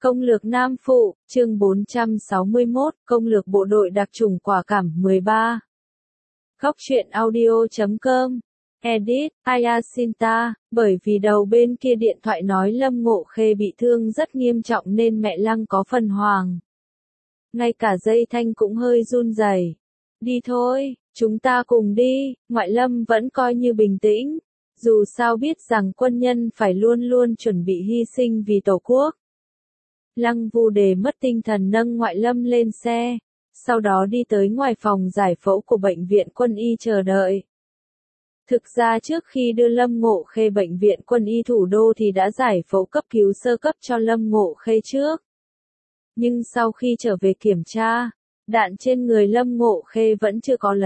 Công lược Nam Phụ, chương 461, công lược bộ đội đặc chủng quả cảm 13. Góc truyện audio.com. Edit, Ayasinta, bởi vì đầu bên kia điện thoại nói Lâm Ngộ Khê bị thương rất nghiêm trọng nên mẹ Lăng có phần hoảng. Ngay cả dây thanh cũng hơi run rẩy. Đi thôi, chúng ta cùng đi, ngoại Lâm vẫn coi như bình tĩnh. Dù sao biết rằng quân nhân phải luôn luôn chuẩn bị hy sinh vì Tổ quốc. Lăng Vu Đề mất tinh thần nâng ngoại Lâm lên xe, sau đó đi tới ngoài phòng giải phẫu của bệnh viện quân y chờ đợi. Thực ra trước khi đưa Lâm Ngộ Khê bệnh viện quân y thủ đô thì đã giải phẫu cấp cứu sơ cấp cho Lâm Ngộ Khê trước. Nhưng sau khi trở về kiểm tra, đạn trên người Lâm Ngộ Khê vẫn chưa có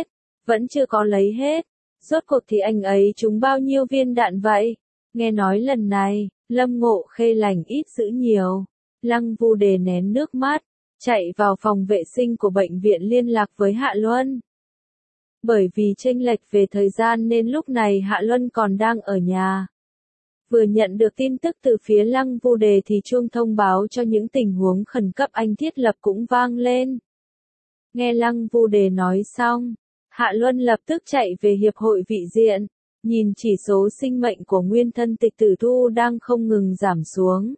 lấy hết. Rốt cuộc thì anh ấy trúng bao nhiêu viên đạn vậy? Nghe nói lần này, Lâm Ngộ Khê lành ít dữ nhiều. Lăng Vu Đề nén nước mắt, chạy vào phòng vệ sinh của bệnh viện liên lạc với Hạ Luân. Bởi vì chênh lệch về thời gian nên lúc này Hạ Luân còn đang ở nhà. Vừa nhận được tin tức từ phía Lăng Vu Đề thì chuông thông báo cho những tình huống khẩn cấp anh thiết lập cũng vang lên. Nghe Lăng Vu Đề nói xong, Hạ Luân lập tức chạy về hiệp hội vị diện, nhìn chỉ số sinh mệnh của nguyên thân Tịch Tử Thu đang không ngừng giảm xuống.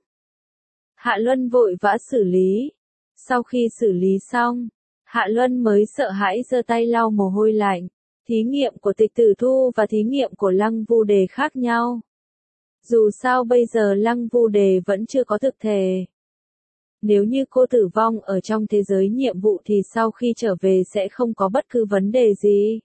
Hạ Luân vội vã xử lý. Sau khi xử lý xong, Hạ Luân mới sợ hãi giơ tay lau mồ hôi lạnh. Thí nghiệm của Tịch Tử Thu và thí nghiệm của Lăng Vu Đề khác nhau. Dù sao bây giờ Lăng Vu Đề vẫn chưa có thực thể. Nếu như cô tử vong ở trong thế giới nhiệm vụ thì sau khi trở về sẽ không có bất cứ vấn đề gì.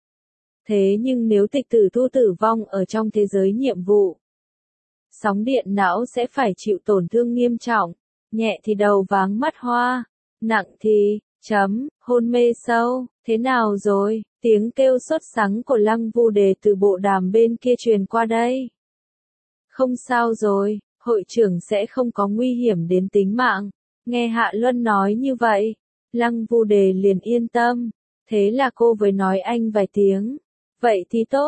Thế nhưng nếu Tịch Tử Thu tử vong ở trong thế giới nhiệm vụ, sóng điện não sẽ phải chịu tổn thương nghiêm trọng, nhẹ thì đầu váng mắt hoa, nặng thì, hôn mê sâu. Thế nào rồi? Tiếng kêu sốt sắng của Lăng Vu Đề từ bộ đàm bên kia truyền qua đây. Không sao rồi, hội trưởng sẽ không có nguy hiểm đến tính mạng. Nghe Hạ Luân nói như vậy, Lăng Vu Đề liền yên tâm. Thế là cô mới nói anh vài tiếng. Vậy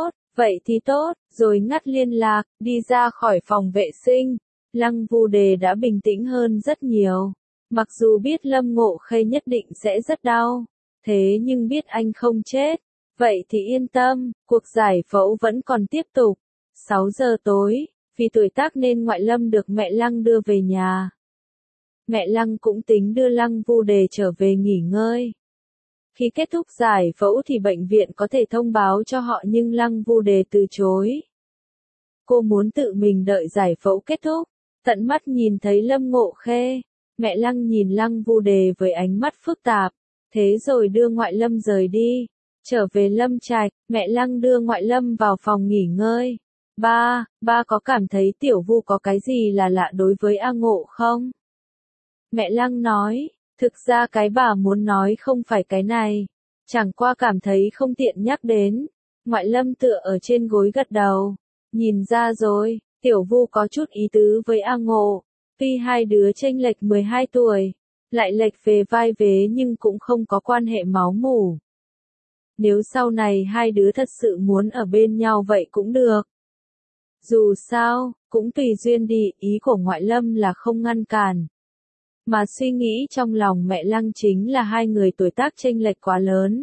thì tốt, rồi ngắt liên lạc, đi ra khỏi phòng vệ sinh. Lăng Vu Đề đã bình tĩnh hơn rất nhiều. Mặc dù biết Lâm Ngộ Khê nhất định sẽ rất đau, thế nhưng biết anh không chết, vậy thì yên tâm, cuộc giải phẫu vẫn còn tiếp tục. 6 giờ tối, vì tuổi tác nên ngoại Lâm được mẹ Lăng đưa về nhà. Mẹ Lăng cũng tính đưa Lăng Vu Đề trở về nghỉ ngơi. Khi kết thúc giải phẫu thì bệnh viện có thể thông báo cho họ nhưng Lăng Vu Đề từ chối. Cô muốn tự mình đợi giải phẫu kết thúc, tận mắt nhìn thấy Lâm Ngộ Khê. Mẹ Lăng nhìn Lăng Vu Đề với ánh mắt phức tạp, thế rồi đưa ngoại Lâm rời đi. Trở về Lâm Trạch, mẹ Lăng đưa ngoại Lâm vào phòng nghỉ ngơi. Ba có cảm thấy Tiểu Vu có cái gì là lạ đối với A Ngộ không? Mẹ Lăng nói, thực ra cái bà muốn nói không phải cái này, chẳng qua cảm thấy không tiện nhắc đến. Ngoại Lâm tựa ở trên gối gật đầu, nhìn ra rồi, Tiểu Vu có chút ý tứ với A Ngộ. Tuy hai đứa chênh lệch 12 tuổi, lại lệch về vai vế nhưng cũng không có quan hệ máu mủ. Nếu sau này hai đứa thật sự muốn ở bên nhau vậy cũng được. Dù sao, cũng tùy duyên đi, ý của ngoại Lâm là không ngăn cản. Mà suy nghĩ trong lòng mẹ Lăng chính là hai người tuổi tác chênh lệch quá lớn.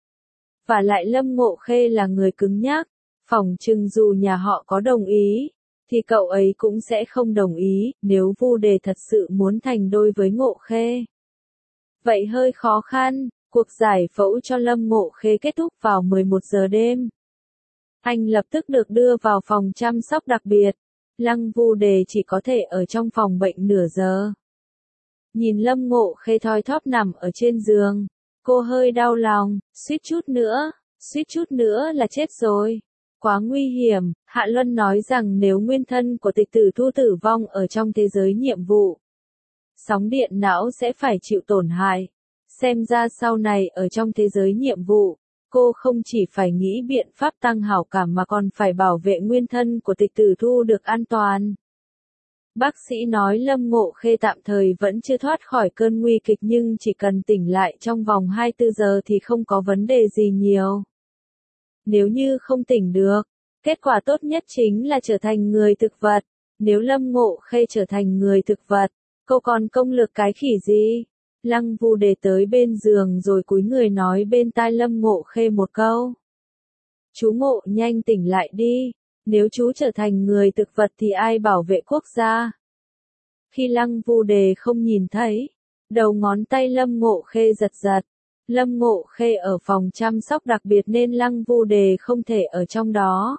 Và lại Lâm Ngộ Khê là người cứng nhắc, phỏng chừng dù nhà họ có đồng ý, thì cậu ấy cũng sẽ không đồng ý, nếu Vu Đề thật sự muốn thành đôi với Ngộ Khê. Vậy hơi khó khăn, cuộc giải phẫu cho Lâm Ngộ Khê kết thúc vào 11 giờ đêm. Anh lập tức được đưa vào phòng chăm sóc đặc biệt. Lăng Vu Đề chỉ có thể ở trong phòng bệnh nửa giờ. Nhìn Lâm Ngộ Khê thoi thóp nằm ở trên giường, cô hơi đau lòng, suýt chút nữa là chết rồi. Quá nguy hiểm, Hạ Luân nói rằng nếu nguyên thân của Tịch Tử Thu tử vong ở trong thế giới nhiệm vụ, sóng điện não sẽ phải chịu tổn hại. Xem ra sau này ở trong thế giới nhiệm vụ, cô không chỉ phải nghĩ biện pháp tăng hảo cảm mà còn phải bảo vệ nguyên thân của Tịch Tử Thu được an toàn. Bác sĩ nói Lâm Ngộ Khê tạm thời vẫn chưa thoát khỏi cơn nguy kịch nhưng chỉ cần tỉnh lại trong vòng 24 giờ thì không có vấn đề gì nhiều. Nếu như không tỉnh được, kết quả tốt nhất chính là trở thành người thực vật. Nếu Lâm Ngộ Khê trở thành người thực vật, Cô còn công lực cái khỉ gì? Lăng Vu Đề tới bên giường rồi cúi người nói bên tai Lâm Ngộ Khê một câu. Chú Ngộ nhanh tỉnh lại đi, nếu chú trở thành người thực vật thì ai bảo vệ quốc gia? Khi Lăng Vu Đề không nhìn thấy, đầu ngón tay Lâm Ngộ Khê giật giật. Lâm Ngộ Khê ở phòng chăm sóc đặc biệt nên Lăng Vu Đề không thể ở trong đó.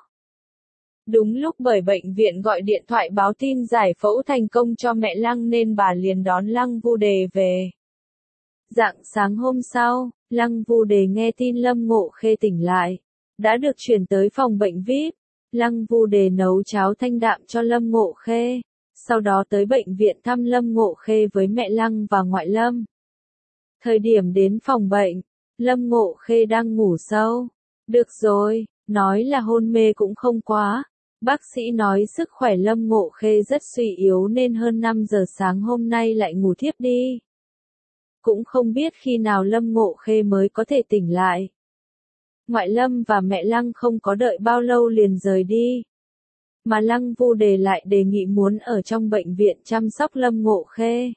Đúng lúc bởi bệnh viện gọi điện thoại báo tin giải phẫu thành công cho mẹ Lăng nên bà liền đón Lăng Vu Đề về. Rạng sáng hôm sau, Lăng Vu Đề nghe tin Lâm Ngộ Khê tỉnh lại, đã được chuyển tới phòng bệnh VIP. Lăng Vu Đề nấu cháo thanh đạm cho Lâm Ngộ Khê, sau đó tới bệnh viện thăm Lâm Ngộ Khê với mẹ Lăng và ngoại Lâm. Thời điểm đến phòng bệnh, Lâm Ngộ Khê đang ngủ sâu. Được rồi, nói là hôn mê cũng không quá. Bác sĩ nói sức khỏe Lâm Ngộ Khê rất suy yếu nên hơn 5 giờ sáng hôm nay lại ngủ thiếp đi. Cũng không biết khi nào Lâm Ngộ Khê mới có thể tỉnh lại. Ngoại Lâm và mẹ Lăng không có đợi bao lâu liền rời đi. Mà Lăng Vu Đề lại đề nghị muốn ở trong bệnh viện chăm sóc Lâm Ngộ Khê.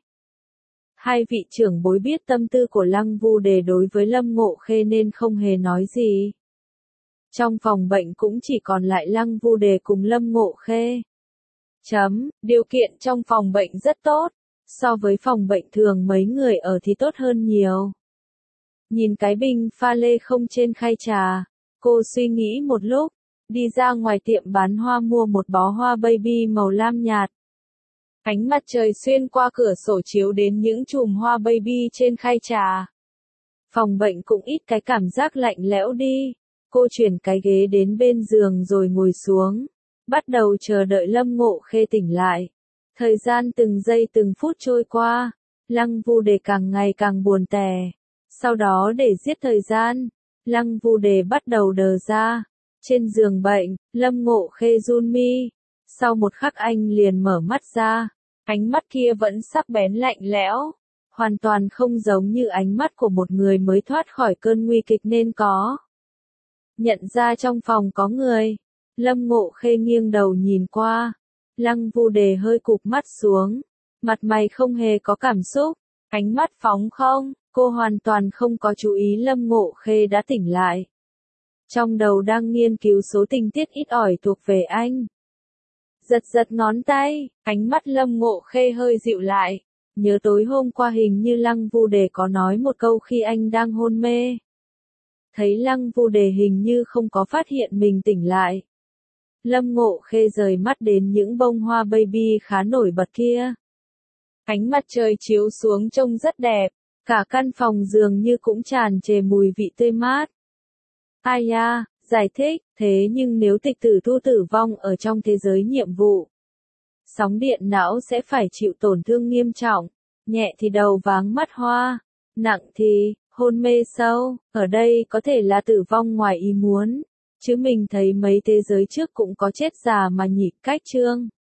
Hai vị trưởng bối biết tâm tư của Lăng Vu Đề đối với Lâm Ngộ Khê nên không hề nói gì. Trong phòng bệnh cũng chỉ còn lại Lăng Vu Đề cùng Lâm Ngộ Khê. Điều kiện trong phòng bệnh rất tốt, so với phòng bệnh thường mấy người ở thì tốt hơn nhiều. Nhìn cái bình pha lê không trên khay trà, cô suy nghĩ một lúc, đi ra ngoài tiệm bán hoa mua một bó hoa baby màu lam nhạt. Ánh mặt trời xuyên qua cửa sổ chiếu đến những chùm hoa baby trên khay trà. Phòng bệnh cũng ít cái cảm giác lạnh lẽo đi. Cô chuyển cái ghế đến bên giường rồi ngồi xuống, bắt đầu chờ đợi Lâm Ngộ Khê tỉnh lại. Thời gian từng giây từng phút trôi qua, Lăng Vu Đề càng ngày càng buồn tẻ. Sau đó để giết thời gian, Lăng Vu Đề bắt đầu đờ ra. Trên giường bệnh, Lâm Ngộ Khê run mi. Sau một khắc anh liền mở mắt ra. Ánh mắt kia vẫn sắc bén lạnh lẽo, hoàn toàn không giống như ánh mắt của một người mới thoát khỏi cơn nguy kịch nên có. Nhận ra trong phòng có người, Lâm Ngộ Khê nghiêng đầu nhìn qua. Lăng Vu Đề hơi cụp mắt xuống, mặt mày không hề có cảm xúc, ánh mắt phóng không, cô hoàn toàn không có chú ý Lâm Ngộ Khê đã tỉnh lại. Trong đầu đang nghiên cứu số tình tiết ít ỏi thuộc về anh. Giật giật ngón tay, ánh mắt Lâm Ngộ Khê hơi dịu lại, nhớ tối hôm qua hình như Lăng Vu Đề có nói một câu khi anh đang hôn mê. Thấy Lăng Vu Đề hình như không có phát hiện mình tỉnh lại. Lâm Ngộ Khê rời mắt đến những bông hoa baby khá nổi bật kia. Ánh mặt trời chiếu xuống trông rất đẹp, cả căn phòng dường như cũng tràn trề mùi vị tươi mát. Ai da, giải thích, thế nhưng nếu tịch tử thu tử vong ở trong thế giới nhiệm vụ, sóng điện não sẽ phải chịu tổn thương nghiêm trọng, nhẹ thì đầu váng mắt hoa, nặng thì hôn mê sâu, ở đây có thể là tử vong ngoài ý muốn, chứ mình thấy mấy thế giới trước cũng có chết già mà nhỉ. Cách chương